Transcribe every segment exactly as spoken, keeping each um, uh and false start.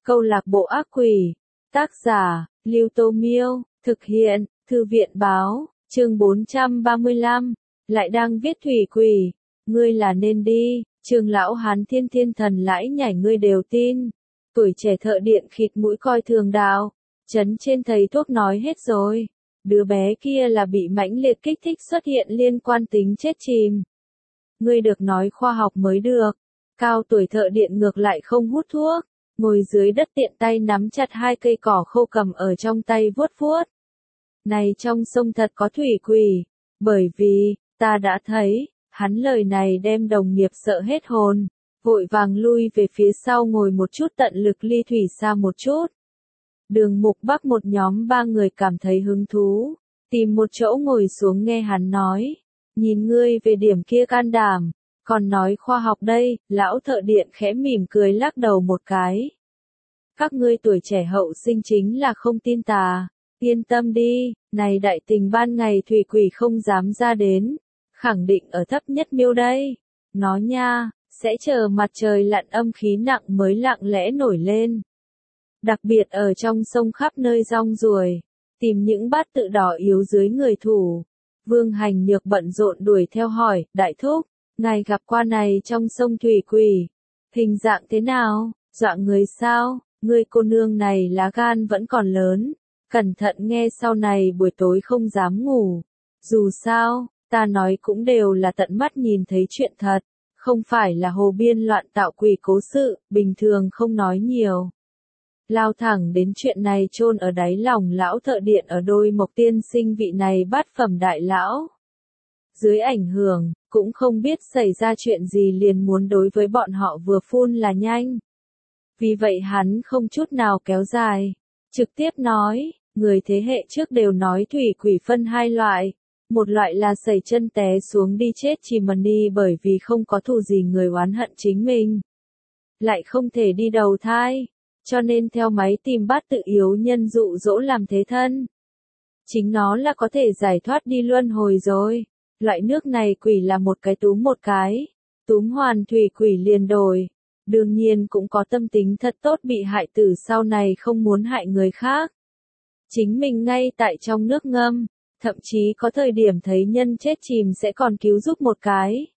Câu lạc bộ ác quỷ. Tác giả, Lưu Tô Miêu. Thực hiện, Thư viện báo. Chương bốn trăm ba mươi lăm. Lại đang viết thủy quỷ. Ngươi là nên đi. Trường lão hán thiên thiên thần lãi nhảy ngươi đều tin. Tuổi trẻ thợ điện khịt mũi coi thường đạo. Chấn trên thầy thuốc nói hết rồi. Đứa bé kia là bị mãnh liệt kích thích xuất hiện liên quan tính chết chìm. Ngươi được nói khoa học mới được. Cao tuổi thợ điện ngược lại không hút thuốc. Ngồi dưới đất tiện tay nắm chặt hai cây cỏ khô cầm ở trong tay vuốt vuốt. Này trong sông thật có thủy quỷ. Bởi vì, ta đã thấy, hắn lời này đem đồng nghiệp sợ hết hồn. Vội vàng lui về phía sau ngồi một chút tận lực ly thủy xa một chút. Đường Mục Bắc một nhóm ba người cảm thấy hứng thú. Tìm một chỗ ngồi xuống nghe hắn nói. Nhìn ngươi về điểm kia can đảm. Còn nói khoa học đây, lão thợ điện khẽ mỉm cười lắc đầu một cái. Các ngươi tuổi trẻ hậu sinh chính là không tin tà. Yên tâm đi, này đại tình ban ngày thủy quỷ không dám ra đến. Khẳng định ở thấp nhất miêu đây. Nó nha, sẽ chờ mặt trời lặn âm khí nặng mới lặng lẽ nổi lên. Đặc biệt ở trong sông khắp nơi rong ruổi. Tìm những bát tự đỏ yếu dưới người thủ. Vương Hành Nhược bận rộn đuổi theo hỏi, đại thúc. Ngài gặp qua này trong sông thủy quỷ. Hình dạng thế nào? Dọa người sao? Người cô nương này lá gan vẫn còn lớn. Cẩn thận nghe sau này buổi tối không dám ngủ. Dù sao, ta nói cũng đều là tận mắt nhìn thấy chuyện thật. Không phải là hồ biên loạn tạo quỷ cố sự, bình thường không nói nhiều. Lao thẳng đến chuyện này chôn ở đáy lòng lão thợ điện ở đôi mộc tiên sinh vị này bát phẩm đại lão. Dưới ảnh hưởng, cũng không biết xảy ra chuyện gì liền muốn đối với bọn họ vừa phun là nhanh. Vì vậy hắn không chút nào kéo dài. Trực tiếp nói, người thế hệ trước đều nói thủy quỷ phân hai loại. Một loại là sẩy chân té xuống đi chết chìm đi bởi vì không có thù gì người oán hận chính mình. Lại không thể đi đầu thai. Cho nên theo máy tìm bát tự yếu nhân dụ dỗ làm thế thân. Chính nó là có thể giải thoát đi luân hồi rồi. Loại nước này quỷ là một cái túm một cái. Túm hoàn thủy quỷ liền đổi. Đương nhiên cũng có tâm tính thật tốt bị hại tử sau này không muốn hại người khác. Chính mình ngay tại trong nước ngâm. Thậm chí có thời điểm thấy nhân chết chìm sẽ còn cứu giúp một cái.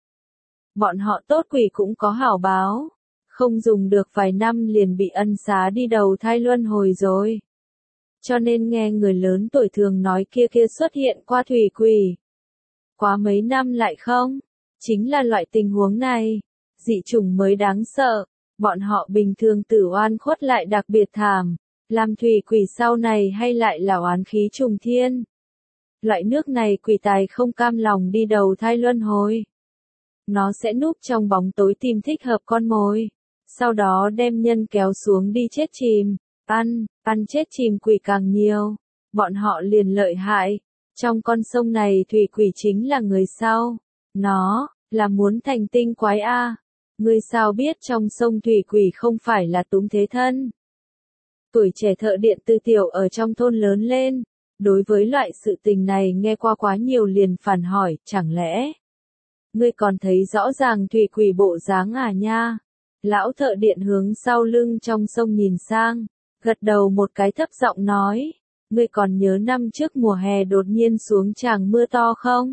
Bọn họ tốt quỷ cũng có hảo báo. Không dùng được vài năm liền bị ân xá đi đầu thai luân hồi rồi. Cho nên nghe người lớn tuổi thường nói kia kia xuất hiện qua thủy quỷ. Quá mấy năm lại không? Chính là loại tình huống này. Dị chủng mới đáng sợ. Bọn họ bình thường tử oan khuất lại đặc biệt thảm. Làm thủy quỷ sau này hay lại là oán khí trùng thiên. Loại nước này quỷ tài không cam lòng đi đầu thai luân hồi. Nó sẽ núp trong bóng tối tìm thích hợp con mồi. Sau đó đem nhân kéo xuống đi chết chìm. Ăn, ăn chết chìm quỷ càng nhiều. Bọn họ liền lợi hại. Trong con sông này thủy quỷ chính là người sau. Nó, là muốn thành tinh quái a. Ngươi sao biết trong sông thủy quỷ không phải là túm thế thân. Tuổi trẻ thợ điện tư tiểu ở trong thôn lớn lên. Đối với loại sự tình này nghe qua quá nhiều liền phản hỏi, chẳng lẽ. Ngươi còn thấy rõ ràng thủy quỷ bộ dáng à nha. Lão thợ điện hướng sau lưng trong sông nhìn sang. Gật đầu một cái thấp giọng nói. Ngươi còn nhớ năm trước mùa hè đột nhiên xuống tràng mưa to không?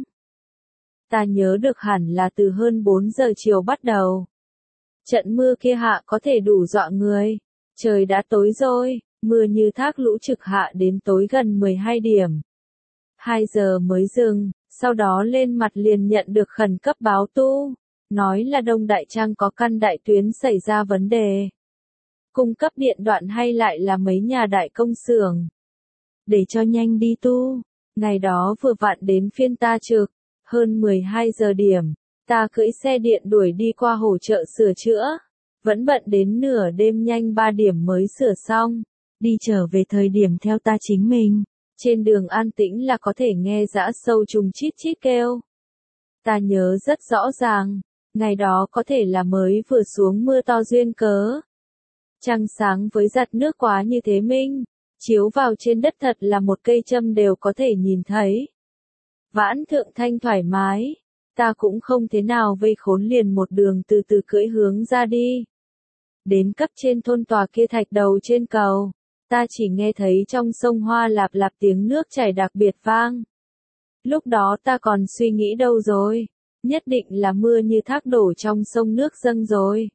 Ta nhớ được hẳn là từ hơn bốn giờ chiều bắt đầu. Trận mưa kia hạ có thể đủ dọa người. Trời đã tối rồi, mưa như thác lũ trực hạ đến tối gần mười hai điểm. hai giờ mới dừng, sau đó lên mặt liền nhận được khẩn cấp báo tu. Nói là Đông Đại Trang có căn đại tuyến xảy ra vấn đề. Cung cấp điện đoạn hay lại là mấy nhà đại công xưởng. Để cho nhanh đi tu. Ngày đó vừa vặn đến phiên ta trực. Hơn mười hai giờ điểm. Ta cưỡi xe điện đuổi đi qua hỗ trợ sửa chữa. Vẫn bận đến nửa đêm nhanh ba điểm mới sửa xong. Đi trở về thời điểm theo ta chính mình. Trên đường an tĩnh là có thể nghe dã sâu trùng chít chít kêu. Ta nhớ rất rõ ràng. Ngày đó có thể là mới vừa xuống mưa to duyên cớ. Trăng sáng với giặt nước quá như thế minh. Chiếu vào trên đất thật là một cây châm đều có thể nhìn thấy. Vãn thượng thanh thoải mái. Ta cũng không thế nào vây khốn liền một đường từ từ cưỡi hướng ra đi. Đến cấp trên thôn tòa kia thạch đầu trên cầu, ta chỉ nghe thấy trong sông Hoa Lạp Lạp tiếng nước chảy đặc biệt vang. Lúc đó ta còn suy nghĩ đâu rồi, nhất định là mưa như thác đổ trong sông nước dâng rồi.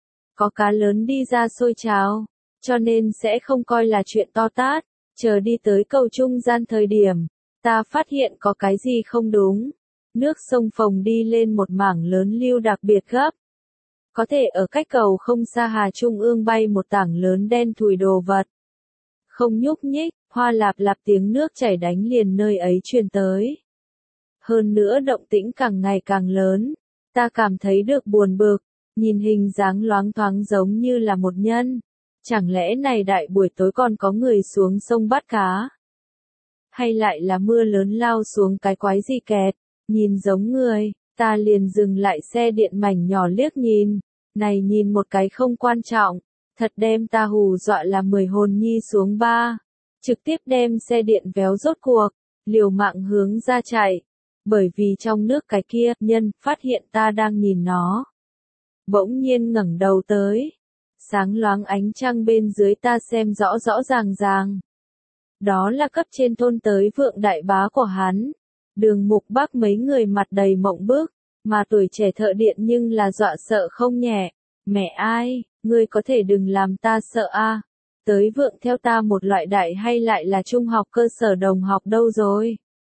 Có cá lớn đi ra sôi trào, cho nên sẽ không coi là chuyện to tát. Chờ đi tới cầu trung gian thời điểm, ta phát hiện có cái gì không đúng. Nước sông phồng đi lên một mảng lớn lưu đặc biệt gấp. Có thể ở cách cầu không xa Hà Trung ương bay một tảng lớn đen thùi đồ vật. Không nhúc nhích, Hoa Lạp Lạp tiếng nước chảy đánh liền nơi ấy truyền tới. Hơn nữa động tĩnh càng ngày càng lớn, ta cảm thấy được buồn bực, nhìn hình dáng loáng thoáng giống như là một nhân. Chẳng lẽ này đại buổi tối còn có người xuống sông bắt cá? Hay lại là mưa lớn lao xuống cái quái gì kẹt, nhìn giống người, ta liền dừng lại xe điện mảnh nhỏ liếc nhìn, này nhìn một cái không quan trọng, thật đem ta hù dọa là mười hồn nhi xuống ba, trực tiếp đem xe điện véo rốt cuộc, liều mạng hướng ra chạy, bởi vì trong nước cái kia, nhân, phát hiện ta đang nhìn nó. Bỗng nhiên ngẩng đầu tới. Sáng loáng ánh trăng bên dưới ta xem rõ rõ ràng ràng. Đó là cấp trên thôn tới vượng đại bá của hắn. Đường Mục Bác mấy người mặt đầy mộng bức, mà tuổi trẻ thợ điện nhưng là dọa sợ không nhẹ. Mẹ ai, ngươi có thể đừng làm ta sợ a. Tới vượng theo ta một loại đại hay lại là trung học cơ sở đồng học đâu rồi.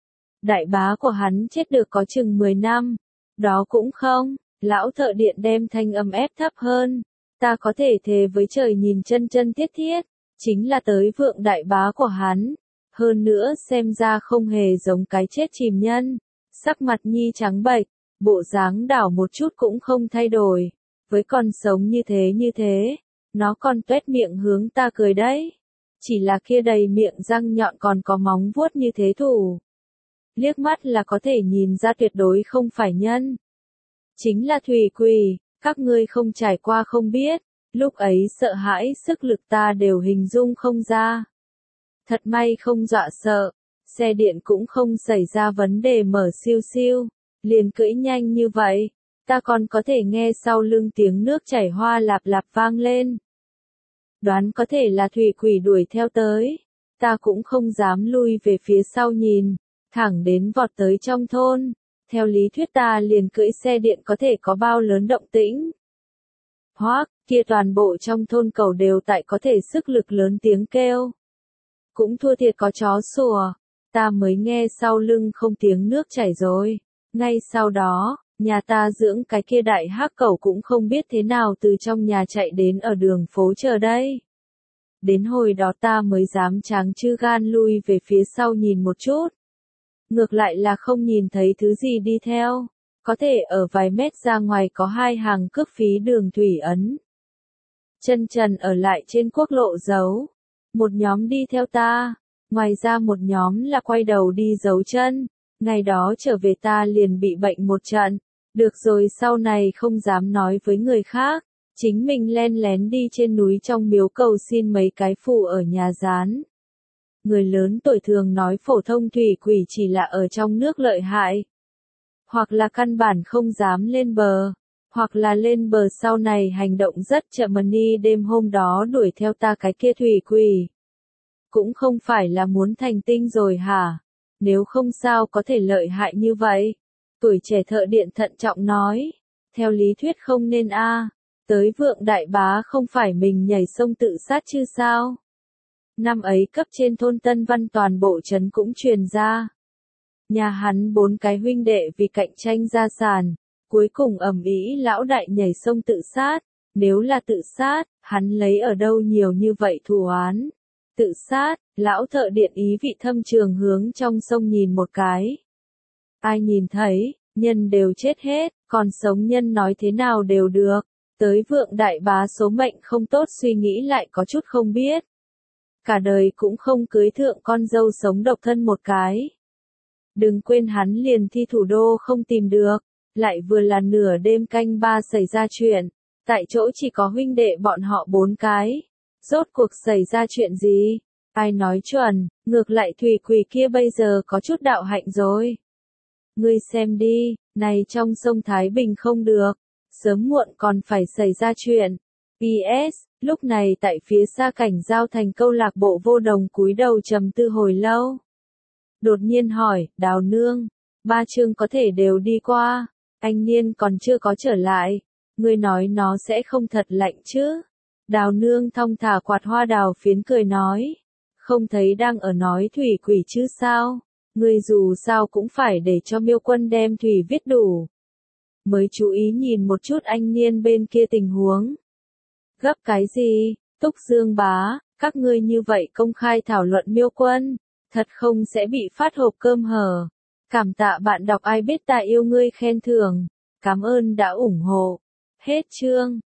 Đại bá của hắn chết được có chừng mười năm. Đó cũng không, lão thợ điện đem thanh âm ép thấp hơn. Ta có thể thề với trời nhìn chân chân thiết thiết, chính là tới vượng đại bá của hắn. Hơn nữa xem ra không hề giống cái chết chìm nhân. Sắc mặt nhi trắng bệch, bộ dáng đảo một chút cũng không thay đổi. Với con sống như thế như thế, nó còn tuét miệng hướng ta cười đấy. Chỉ là kia đầy miệng răng nhọn còn có móng vuốt như thế thủ. Liếc mắt là có thể nhìn ra tuyệt đối không phải nhân. Chính là thủy quỷ. Các ngươi không trải qua không biết, lúc ấy sợ hãi sức lực ta đều hình dung không ra. Thật may không dọa sợ, xe điện cũng không xảy ra vấn đề mở siêu siêu, liền cưỡi nhanh như vậy, ta còn có thể nghe sau lưng tiếng nước chảy Hoa Lạp Lạp vang lên. Đoán có thể là thủy quỷ đuổi theo tới, ta cũng không dám lui về phía sau nhìn, thẳng đến vọt tới trong thôn. Theo lý thuyết ta liền cưỡi xe điện có thể có bao lớn động tĩnh. Hoác, kia toàn bộ trong thôn cầu đều tại có thể sức lực lớn tiếng kêu. Cũng thua thiệt có chó sủa, ta mới nghe sau lưng không tiếng nước chảy rồi. Ngay sau đó, nhà ta dưỡng cái kia đại hắc cẩu cũng không biết thế nào từ trong nhà chạy đến ở đường phố chờ đây. Đến hồi đó ta mới dám tráng chư gan lui về phía sau nhìn một chút. Ngược lại là không nhìn thấy thứ gì đi theo, có thể ở vài mét ra ngoài có hai hàng cước phí đường thủy ấn. Chân trần ở lại trên quốc lộ giấu, một nhóm đi theo ta, ngoài ra một nhóm là quay đầu đi giấu chân, ngày đó trở về ta liền bị bệnh một trận, được rồi sau này không dám nói với người khác, chính mình len lén đi trên núi trong miếu cầu xin mấy cái phù ở nhà gián. Người lớn tuổi thường nói phổ thông thủy quỷ chỉ là ở trong nước lợi hại. Hoặc là căn bản không dám lên bờ. Hoặc là lên bờ sau này hành động rất chậm ni đêm hôm đó đuổi theo ta cái kia thủy quỷ. Cũng không phải là muốn thành tinh rồi hả? Nếu không sao có thể lợi hại như vậy. Tuổi trẻ thợ điện thận trọng nói. Theo lý thuyết không nên a. Tới vượng đại bá không phải mình nhảy sông tự sát chứ sao? Năm ấy cấp trên thôn Tân Văn toàn bộ trấn cũng truyền ra. Nhà hắn bốn cái huynh đệ vì cạnh tranh gia sản, cuối cùng ầm ĩ lão đại nhảy sông tự sát. Nếu là tự sát, hắn lấy ở đâu nhiều như vậy thù oán. Tự sát, lão thợ điện ý vị thâm trường hướng trong sông nhìn một cái. Ai nhìn thấy, nhân đều chết hết, còn sống nhân nói thế nào đều được. Tới vượng đại bá số mệnh không tốt suy nghĩ lại có chút không biết. Cả đời cũng không cưới thượng con dâu sống độc thân một cái. Đừng quên hắn liền thi thủ đô không tìm được, lại vừa là nửa đêm canh ba xảy ra chuyện, tại chỗ chỉ có huynh đệ bọn họ bốn cái. Rốt cuộc xảy ra chuyện gì? Ai nói chuẩn, ngược lại thủy quỷ kia bây giờ có chút đạo hạnh rồi. Ngươi xem đi, này trong sông Thái Bình không được, sớm muộn còn phải xảy ra chuyện. pê ét, lúc này tại phía xa Cảnh Giao Thành câu lạc bộ Vô Đồng cúi đầu trầm tư hồi lâu. Đột nhiên hỏi, Đào Nương, ba chương có thể đều đi qua, anh Niên còn chưa có trở lại, ngươi nói nó sẽ không thật lạnh chứ? Đào Nương thong thả quạt hoa đào phiến cười nói, không thấy đang ở nói thủy quỷ chứ sao, ngươi dù sao cũng phải để cho Miêu Quân đem thủy viết đủ. Mới chú ý nhìn một chút anh Niên bên kia tình huống. Gấp cái gì, Túc Dương bá, các ngươi như vậy công khai thảo luận Miêu Quân, thật không sẽ bị phát hộp cơm hở. Cảm tạ bạn đọc ai biết ta yêu ngươi khen thưởng, cảm ơn đã ủng hộ. Hết chương.